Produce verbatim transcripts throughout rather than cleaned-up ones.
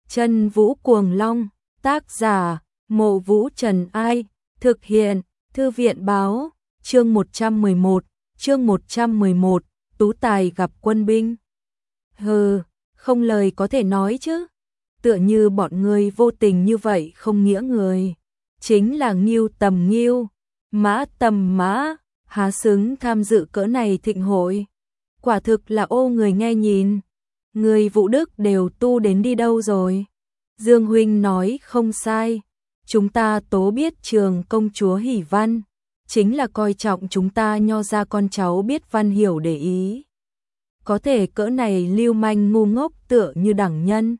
Chân Vũ Cuồng Long, tác giả, Mộ Vũ Trần Ai, thực hiện, Thư viện Báo, chương một trăm mười một, chương một trăm mười một, Tú Tài gặp quân binh. Hừ, không lời có thể nói chứ, tựa như bọn ngươi vô tình như vậy không nghĩa người, chính là Ngưu tầm Ngưu, Mã tầm Mã, há xứng tham dự cỡ này thịnh hội, quả thực là ô người nghe nhìn. Người Vũ Đức đều tu đến đi đâu rồi? Dương huynh nói không sai, chúng ta tố biết trường công chúa hỉ văn, chính là coi trọng chúng ta nho ra con cháu biết văn hiểu để ý. Có thể cỡ này lưu manh ngu ngốc tựa như đẳng nhân,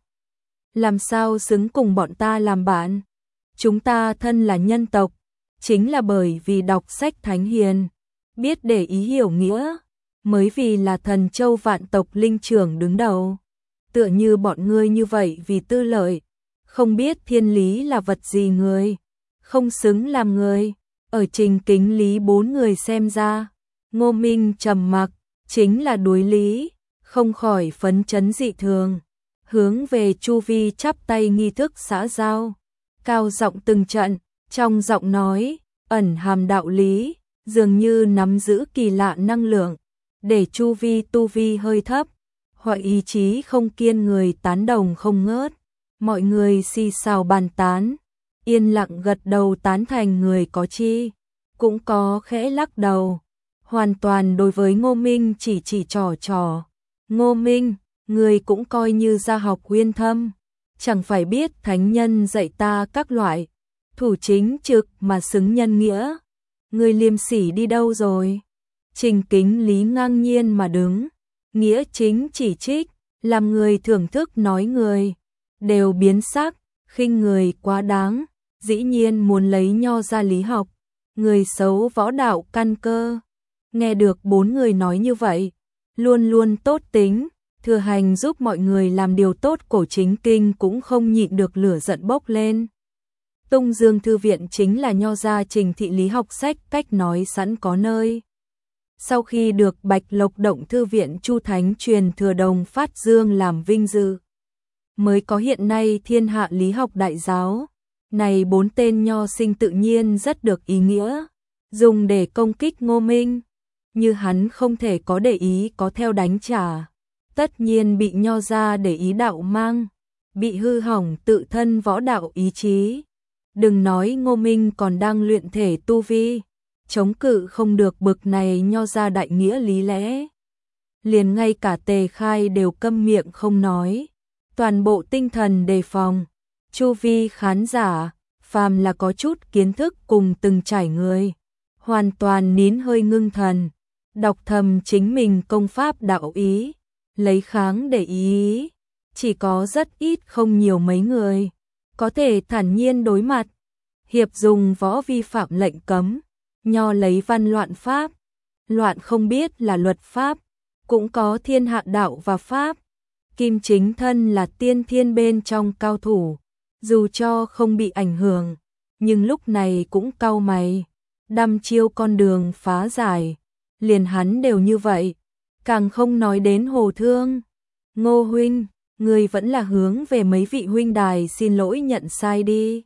làm sao xứng cùng bọn ta làm bạn? Chúng ta thân là nhân tộc, chính là bởi vì đọc sách thánh hiền, biết để ý hiểu nghĩa, mới vì là thần châu vạn tộc linh trưởng đứng đầu. Tựa như bọn ngươi như vậy vì tư lợi, không biết thiên lý là vật gì người, không xứng làm người. Ở Trình Kính Lý bốn người xem ra, Ngô Minh trầm mặc, chính là đối lý, không khỏi phấn chấn dị thường, hướng về chu vi chắp tay nghi thức xã giao, cao giọng từng trận, trong giọng nói ẩn hàm đạo lý, dường như nắm giữ kỳ lạ năng lượng, để chu vi tu vi hơi thấp, hoặc ý chí không kiên người tán đồng không ngớt. Mọi người xì xào bàn tán, yên lặng gật đầu tán thành người có chi, cũng có khẽ lắc đầu, hoàn toàn đối với Ngô Minh chỉ chỉ trò trò. Ngô Minh, người cũng coi như gia học uyên thâm, chẳng phải biết thánh nhân dạy ta các loại, thủ chính trực mà xứng nhân nghĩa. Người liêm sỉ đi đâu rồi? Trình Kính Lý ngang nhiên mà đứng, nghĩa chính chỉ trích, làm người thưởng thức nói người đều biến sắc, khinh người quá đáng, dĩ nhiên muốn lấy nho ra lý học, người xấu võ đạo căn cơ. Nghe được bốn người nói như vậy, luôn luôn tốt tính, thừa hành giúp mọi người làm điều tốt, Cổ Chính Kinh cũng không nhịn được lửa giận bốc lên. Tung Dương Thư viện chính là nho gia Trình thị lý học sách cách nói sẵn có nơi. Sau khi được Bạch Lộc Động Thư viện Chu Thánh truyền thừa Đồng Phát Dương làm vinh dự, mới có hiện nay thiên hạ lý học đại giáo. Này bốn tên nho sinh tự nhiên rất được ý nghĩa, dùng để công kích Ngô Minh, như hắn không thể có để ý có theo đánh trả, tất nhiên bị nho ra để ý đạo mang, bị hư hỏng tự thân võ đạo ý chí. Đừng nói Ngô Minh còn đang luyện thể tu vi, chống cự không được bực này nho ra đại nghĩa lý lẽ. Liền ngay cả Tề Khai đều câm miệng không nói, toàn bộ tinh thần đề phòng. Chu vi khán giả, phàm là có chút kiến thức cùng từng trải người, hoàn toàn nín hơi ngưng thần, đọc thầm chính mình công pháp đạo ý, lấy kháng để ý. Chỉ có rất ít không nhiều mấy người có thể thản nhiên đối mặt. Hiệp dùng võ vi phạm lệnh cấm, nho lấy văn loạn pháp, loạn không biết là luật pháp, cũng có thiên hạ đạo và pháp. Kim Chính thân là tiên thiên bên trong cao thủ, dù cho không bị ảnh hưởng, nhưng lúc này cũng cau mày, đăm chiêu con đường phá giải, liền hắn đều như vậy, càng không nói đến Hồ Thương. Ngô huynh, người vẫn là hướng về mấy vị huynh đài xin lỗi nhận sai đi,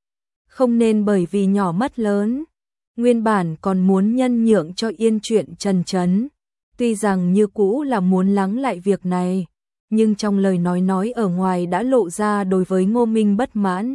không nên bởi vì nhỏ mất lớn. Nguyên bản còn muốn nhân nhượng cho yên chuyện Trần Trấn, tuy rằng như cũ là muốn lắng lại việc này, nhưng trong lời nói nói ở ngoài đã lộ ra đối với Ngô Minh bất mãn.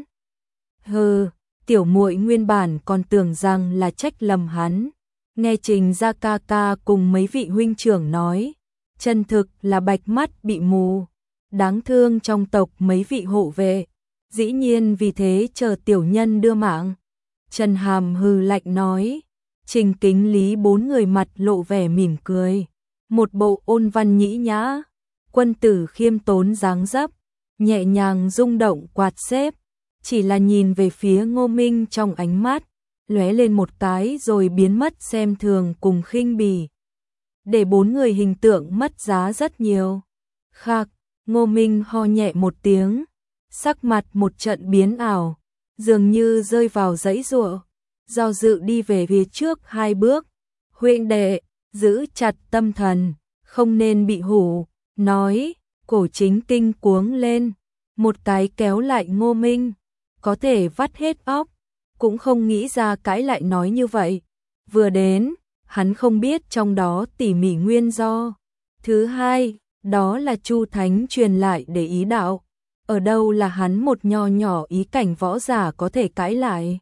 Hừ, tiểu muội nguyên bản còn tưởng rằng là trách lầm hắn, nghe Trình gia ca ca cùng mấy vị huynh trưởng nói, chân thực là bạch mắt bị mù, đáng thương trong tộc mấy vị hộ vệ, dĩ nhiên vì thế chờ tiểu nhân đưa mạng. Trần Hàm hừ lạnh nói. Trình Kính Lý bốn người mặt lộ vẻ mỉm cười, một bộ ôn văn nhĩ nhã, quân tử khiêm tốn dáng dấp, nhẹ nhàng rung động quạt xếp, chỉ là nhìn về phía Ngô Minh trong ánh mắt lóe lên một cái rồi biến mất xem thường cùng khinh bỉ, để bốn người hình tượng mất giá rất nhiều. Khạc, Ngô Minh ho nhẹ một tiếng, sắc mặt một trận biến ảo, dường như rơi vào dãy giụa, do dự đi về phía trước hai bước. Huynh đệ, giữ chặt tâm thần, không nên bị hủ, nói. Cổ Chính Kinh cuống lên, một cái kéo lại Ngô Minh, có thể vắt hết óc, cũng không nghĩ ra cãi lại nói như vậy. Vừa đến, hắn không biết trong đó tỉ mỉ nguyên do. Thứ hai, đó là Chu Thánh truyền lại để ý đạo. Ở đâu là hắn một nho nhỏ ý cảnh võ giả có thể cãi lại.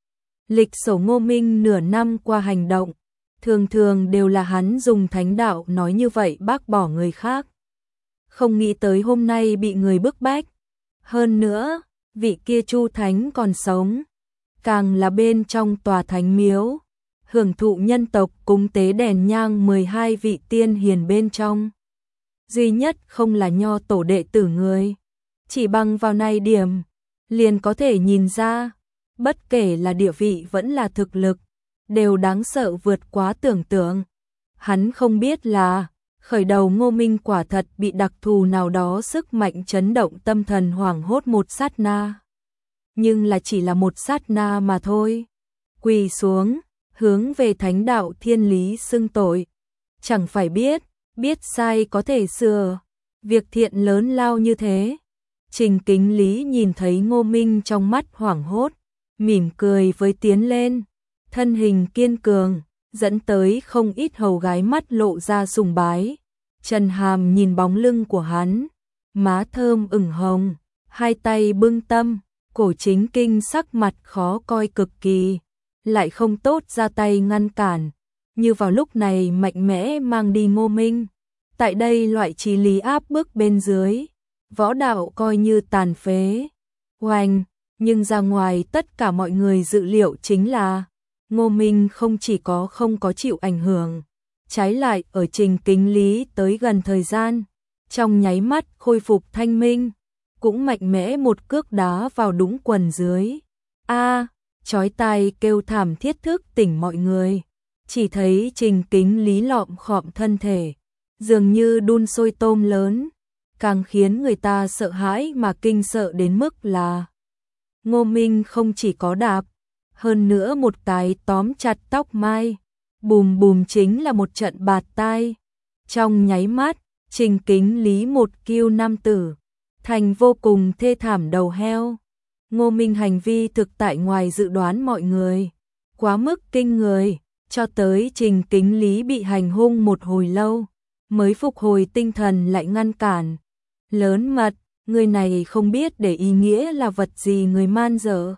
Lịch sử Ngô Minh nửa năm qua hành động, thường thường đều là hắn dùng thánh đạo nói như vậy bác bỏ người khác. Không nghĩ tới hôm nay bị người bức bách. Hơn nữa, vị kia Chu Thánh còn sống, càng là bên trong tòa thánh miếu, hưởng thụ nhân tộc cúng tế đèn nhang mười hai vị tiên hiền bên trong. Duy nhất không là nho tổ đệ tử người. Chỉ bằng vào này điểm, liền có thể nhìn ra, bất kể là địa vị vẫn là thực lực, đều đáng sợ vượt quá tưởng tượng. Hắn không biết là, khởi đầu Ngô Minh quả thật bị đặc thù nào đó sức mạnh chấn động tâm thần hoảng hốt một sát na. Nhưng là chỉ là một sát na mà thôi. Quỳ xuống, hướng về thánh đạo thiên lý xưng tội. Chẳng phải biết, biết sai có thể sửa. Việc thiện lớn lao như thế. Trình Kính Lý nhìn thấy Ngô Minh trong mắt hoảng hốt, mỉm cười với tiến lên. Thân hình kiên cường, dẫn tới không ít hầu gái mắt lộ ra sùng bái. Trần Hàm nhìn bóng lưng của hắn, má thơm ửng hồng, hai tay bưng tâm, cổ chính kinh sắc mặt khó coi cực kỳ, lại không tốt ra tay ngăn cản, như vào lúc này mạnh mẽ mang đi Ngô Minh. Tại đây loại trí lý áp bức bên dưới, võ đạo coi như tàn phế. Oanh, nhưng ra ngoài tất cả mọi người dự liệu chính là Ngô Minh không chỉ có không có chịu ảnh hưởng, trái lại ở Trình Kính Lý tới gần thời gian, trong nháy mắt khôi phục thanh minh, cũng mạnh mẽ một cước đá vào đũng quần dưới. A, chói tai kêu thảm thiết thức tỉnh mọi người, chỉ thấy Trình Kính Lý lọm khọm thân thể, dường như đun sôi tôm lớn, càng khiến người ta sợ hãi mà kinh sợ đến mức là Ngô Minh không chỉ có đạp, hơn nữa một cái tóm chặt tóc mai, bùm bùm chính là một trận bạt tai. Trong nháy mắt, Trình Kính Lý một kiêu nam tử, thành vô cùng thê thảm đầu heo. Ngô Minh hành vi thực tại ngoài dự đoán mọi người, quá mức kinh người, cho tới Trình Kính Lý bị hành hung một hồi lâu, mới phục hồi tinh thần lại ngăn cản. Lớn mật, người này không biết để ý nghĩa là vật gì người man dợ.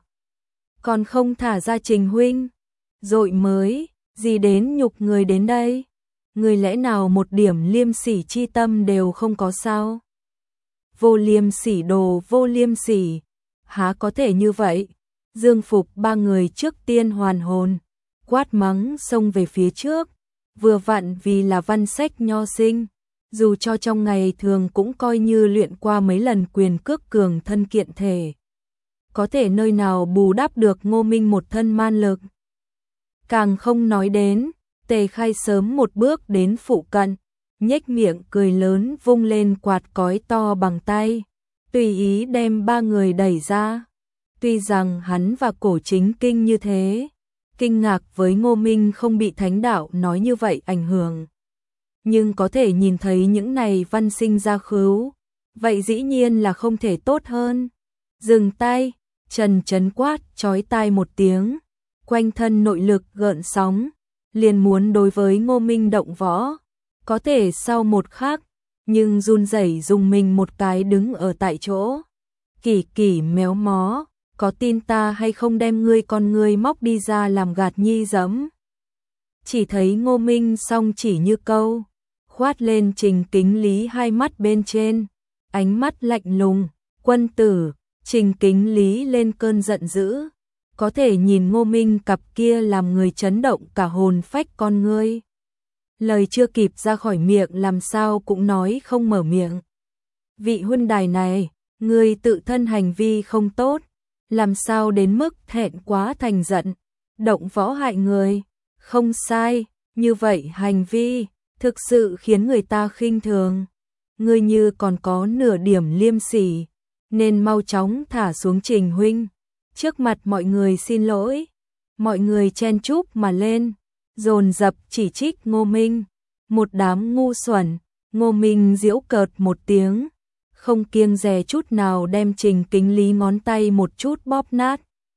Còn không thả ra Trình huynh, rồi mới, gì đến nhục người đến đây. Người lẽ nào một điểm liêm sỉ chi tâm đều không có sao? Vô liêm sỉ đồ vô liêm sỉ, há có thể như vậy? Dương Phục ba người trước tiên hoàn hồn, quát mắng xông về phía trước, vừa vặn vì là văn sách nho sinh, dù cho trong ngày thường cũng coi như luyện qua mấy lần quyền cước cường thân kiện thể. Có thể nơi nào bù đắp được Ngô Minh một thân man lực. Càng không nói đến, Tề Khai sớm một bước đến phụ cận, nhếch miệng cười lớn vung lên quạt cói to bằng tay, tùy ý đem ba người đẩy ra. Tuy rằng hắn và Cổ Chính Kinh như thế, kinh ngạc với Ngô Minh không bị thánh đạo nói như vậy ảnh hưởng. Nhưng có thể nhìn thấy những này văn sinh ra khứu, vậy dĩ nhiên là không thể tốt hơn. Dừng tay, Trần Chấn quát chói tai một tiếng, quanh thân nội lực gợn sóng, liền muốn đối với Ngô Minh động võ. Có thể sau một khắc, nhưng run rẩy dùng mình một cái đứng ở tại chỗ. Kỳ kỳ méo mó, có tin ta hay không đem ngươi con ngươi móc đi ra làm gạt nhi giẫm. Chỉ thấy Ngô Minh song chỉ như câu, khoát lên Trình Kính Lý hai mắt bên trên, ánh mắt lạnh lùng, quân tử. Trình Kính Lý lên cơn giận dữ, có thể nhìn Ngô Minh cặp kia làm người chấn động cả hồn phách con ngươi. Lời chưa kịp ra khỏi miệng làm sao cũng nói không mở miệng. Vị huynh đài này, ngươi tự thân hành vi không tốt, làm sao đến mức thẹn quá thành giận, động võ hại người. Không sai, như vậy hành vi thực sự khiến người ta khinh thường. Ngươi như còn có nửa điểm liêm sỉ, nên mau chóng thả xuống Trình huynh, trước mặt mọi người xin lỗi. Mọi người chen chúc mà lên, dồn dập chỉ trích Ngô Minh, một đám ngu xuẩn. Ngô Minh giễu cợt một tiếng, không kiêng dè chút nào đem Trình Kính Lý ngón tay một chút bóp nát.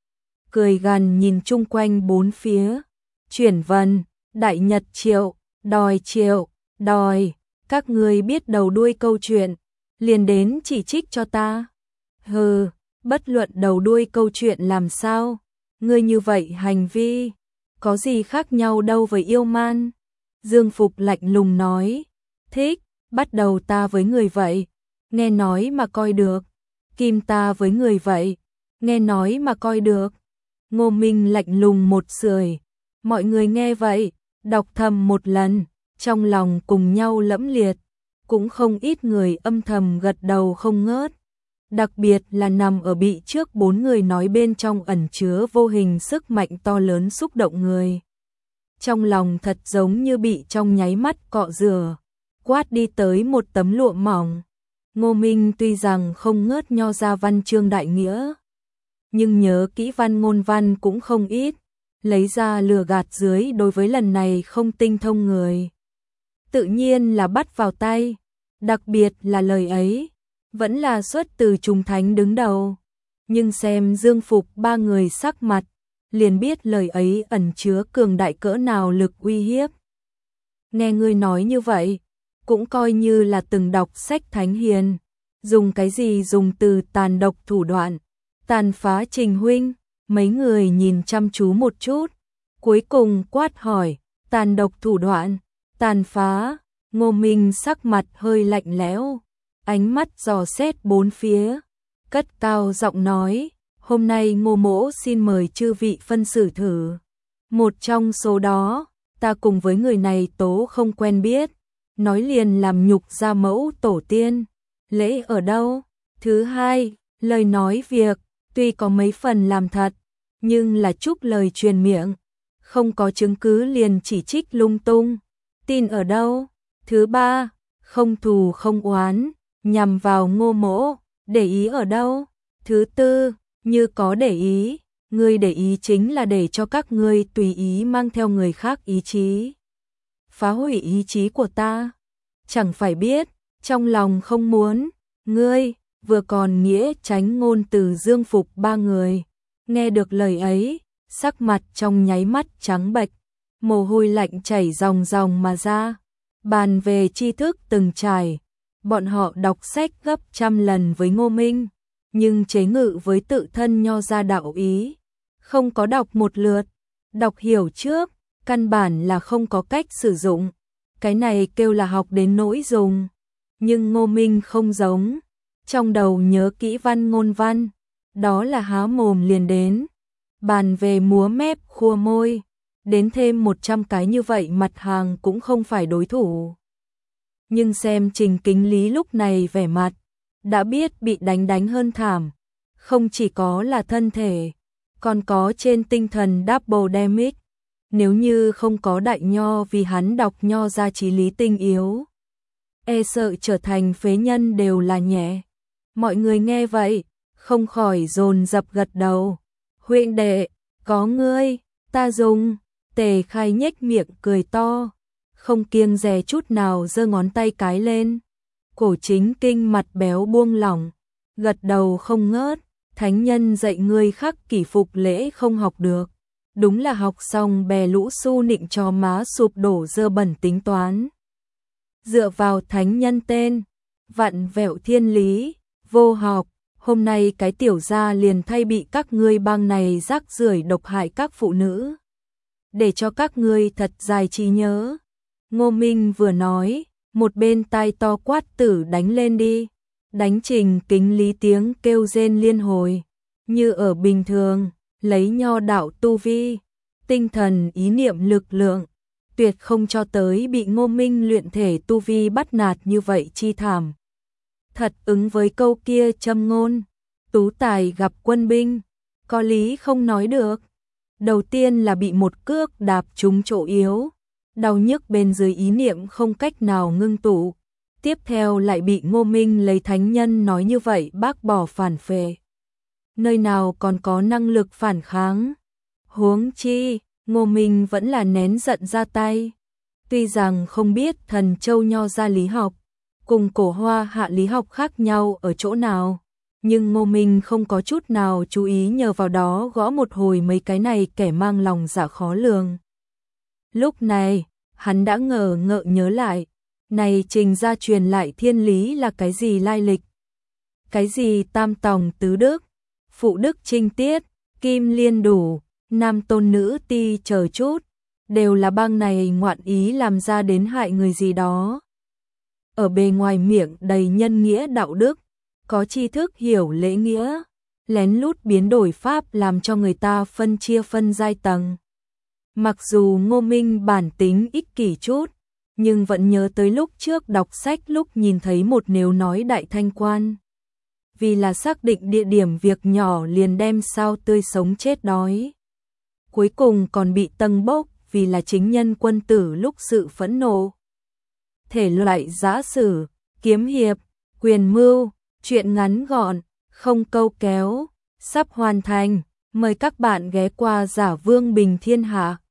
Cười gằn nhìn chung quanh bốn phía, chuyển vần, đại nhật triệu, đòi triệu, đòi, các ngươi biết đầu đuôi câu chuyện, liền đến chỉ trích cho ta. Hừ, bất luận đầu đuôi câu chuyện làm sao, ngươi như vậy hành vi, có gì khác nhau đâu với yêu man. Dương Phục lạnh lùng nói, thích, bắt đầu ta với người vậy, nghe nói mà coi được, kim ta với người vậy, nghe nói mà coi được. Ngô Minh lạnh lùng một sưởi, mọi người nghe vậy, đọc thầm một lần, trong lòng cùng nhau lẫm liệt, cũng không ít người âm thầm gật đầu không ngớt. Đặc biệt là nằm ở bị trước bốn người nói bên trong ẩn chứa vô hình sức mạnh to lớn xúc động người. Trong lòng thật giống như bị trong nháy mắt cọ rửa, quát đi tới một tấm lụa mỏng. Ngô Minh tuy rằng không ngớt nho ra văn chương đại nghĩa, nhưng nhớ kỹ văn ngôn văn cũng không ít, lấy ra lừa gạt dưới đối với lần này không tinh thông người. Tự nhiên là bắt vào tay, đặc biệt là lời ấy, vẫn là xuất từ Trùng Thánh đứng đầu. Nhưng xem Dương Phục ba người sắc mặt, liền biết lời ấy ẩn chứa cường đại cỡ nào lực uy hiếp. Nghe ngươi nói như vậy, cũng coi như là từng đọc sách thánh hiền, dùng cái gì dùng từ tàn độc thủ đoạn, tàn phá Trình huynh, mấy người nhìn chăm chú một chút, cuối cùng quát hỏi, tàn độc thủ đoạn, tàn phá. Ngô Minh sắc mặt hơi lạnh lẽo, ánh mắt dò xét bốn phía, cất cao giọng nói, hôm nay Ngô mỗ xin mời chư vị phân xử thử. Một trong số đó, ta cùng với người này tố không quen biết, nói liền làm nhục gia mẫu tổ tiên, lễ ở đâu? Thứ hai, lời nói việc, tuy có mấy phần làm thật, nhưng là chút lời truyền miệng, không có chứng cứ liền chỉ trích lung tung, tin ở đâu? Thứ ba, không thù không oán, nhằm vào Ngô mỗ, để ý ở đâu? Thứ tư, như có để ý, ngươi để ý chính là để cho các ngươi tùy ý mang theo người khác ý chí, phá hủy ý chí của ta. Chẳng phải biết, trong lòng không muốn, ngươi, vừa còn nghĩa tránh ngôn từ Dương Phục ba người. Nghe được lời ấy, sắc mặt trong nháy mắt trắng bệch, mồ hôi lạnh chảy ròng ròng mà ra. Bàn về tri thức từng trải, bọn họ đọc sách gấp trăm lần với Ngô Minh, nhưng chế ngự với tự thân nho ra đạo ý, không có đọc một lượt, đọc hiểu trước, căn bản là không có cách sử dụng. Cái này kêu là học đến nỗi dùng. Nhưng Ngô Minh không giống, trong đầu nhớ kỹ văn ngôn văn, đó là há mồm liền đến. Bàn về múa mép khua môi, đến thêm một trăm cái như vậy mặt hàng cũng không phải đối thủ. Nhưng xem Trình Kính Lý lúc này vẻ mặt, đã biết bị đánh đánh hơn thảm, không chỉ có là thân thể, còn có trên tinh thần double damage. Nếu như không có đại nho vì hắn đọc nho ra trí lý tinh yếu, e sợ trở thành phế nhân đều là nhẹ. Mọi người nghe vậy, không khỏi dồn dập gật đầu. Huynh đệ, có ngươi, ta dùng. Tề Khai nhếch miệng cười to, không kiêng dè chút nào giơ ngón tay cái lên. Cổ Chính Kinh mặt béo buông lỏng, gật đầu không ngớt. Thánh nhân dạy ngươi khắc kỷ phục lễ không học được, đúng là học xong bè lũ su nịnh cho má sụp đổ dơ bẩn tính toán. Dựa vào thánh nhân tên, vặn vẹo thiên lý, vô học, hôm nay cái tiểu gia liền thay bị các ngươi bang này rác rưởi độc hại các phụ nữ, để cho các ngươi thật dài trí nhớ. Ngô Minh vừa nói, một bên tai to quát tử đánh lên đi, đánh Trình Kính Lý tiếng kêu rên liên hồi, như ở bình thường, lấy nho đạo tu vi, tinh thần ý niệm lực lượng, tuyệt không cho tới bị Ngô Minh luyện thể tu vi bắt nạt như vậy chi thảm. Thật ứng với câu kia châm ngôn, tú tài gặp quân binh, có lý không nói được. Đầu tiên là bị một cước đạp trúng chỗ yếu, đau nhức bên dưới ý niệm không cách nào ngưng tụ. Tiếp theo lại bị Ngô Minh lấy thánh nhân nói như vậy bác bỏ phản phệ. Nơi nào còn có năng lực phản kháng. Huống chi, Ngô Minh vẫn là nén giận ra tay. Tuy rằng không biết thần châu nho ra lý học, cùng Cổ Hoa Hạ lý học khác nhau ở chỗ nào, nhưng Ngô Minh không có chút nào chú ý, nhờ vào đó gõ một hồi mấy cái này kẻ mang lòng dạ khó lường. Lúc này, hắn đã ngờ ngợ nhớ lại, này Trình gia truyền lại thiên lý là cái gì lai lịch? Cái gì tam tòng tứ đức, phụ đức trinh tiết, kim liên đủ, nam tôn nữ ti chờ chút, đều là bang này ngoạn ý làm ra đến hại người gì đó. Ở bề ngoài miệng đầy nhân nghĩa đạo đức, có tri thức hiểu lễ nghĩa, lén lút biến đổi pháp làm cho người ta phân chia phân giai tầng. Mặc dù Ngô Minh bản tính ích kỷ chút, nhưng vẫn nhớ tới lúc trước đọc sách lúc nhìn thấy một nếu nói đại thanh quan. Vì là xác định địa điểm việc nhỏ liền đem sao tươi sống chết đói. Cuối cùng còn bị tâng bốc vì là chính nhân quân tử lúc sự phẫn nộ. Thể loại giã sử, kiếm hiệp, quyền mưu, truyện ngắn gọn, không câu kéo, sắp hoàn thành. Mời các bạn ghé qua Giả Vương Bình Thiên Hạ.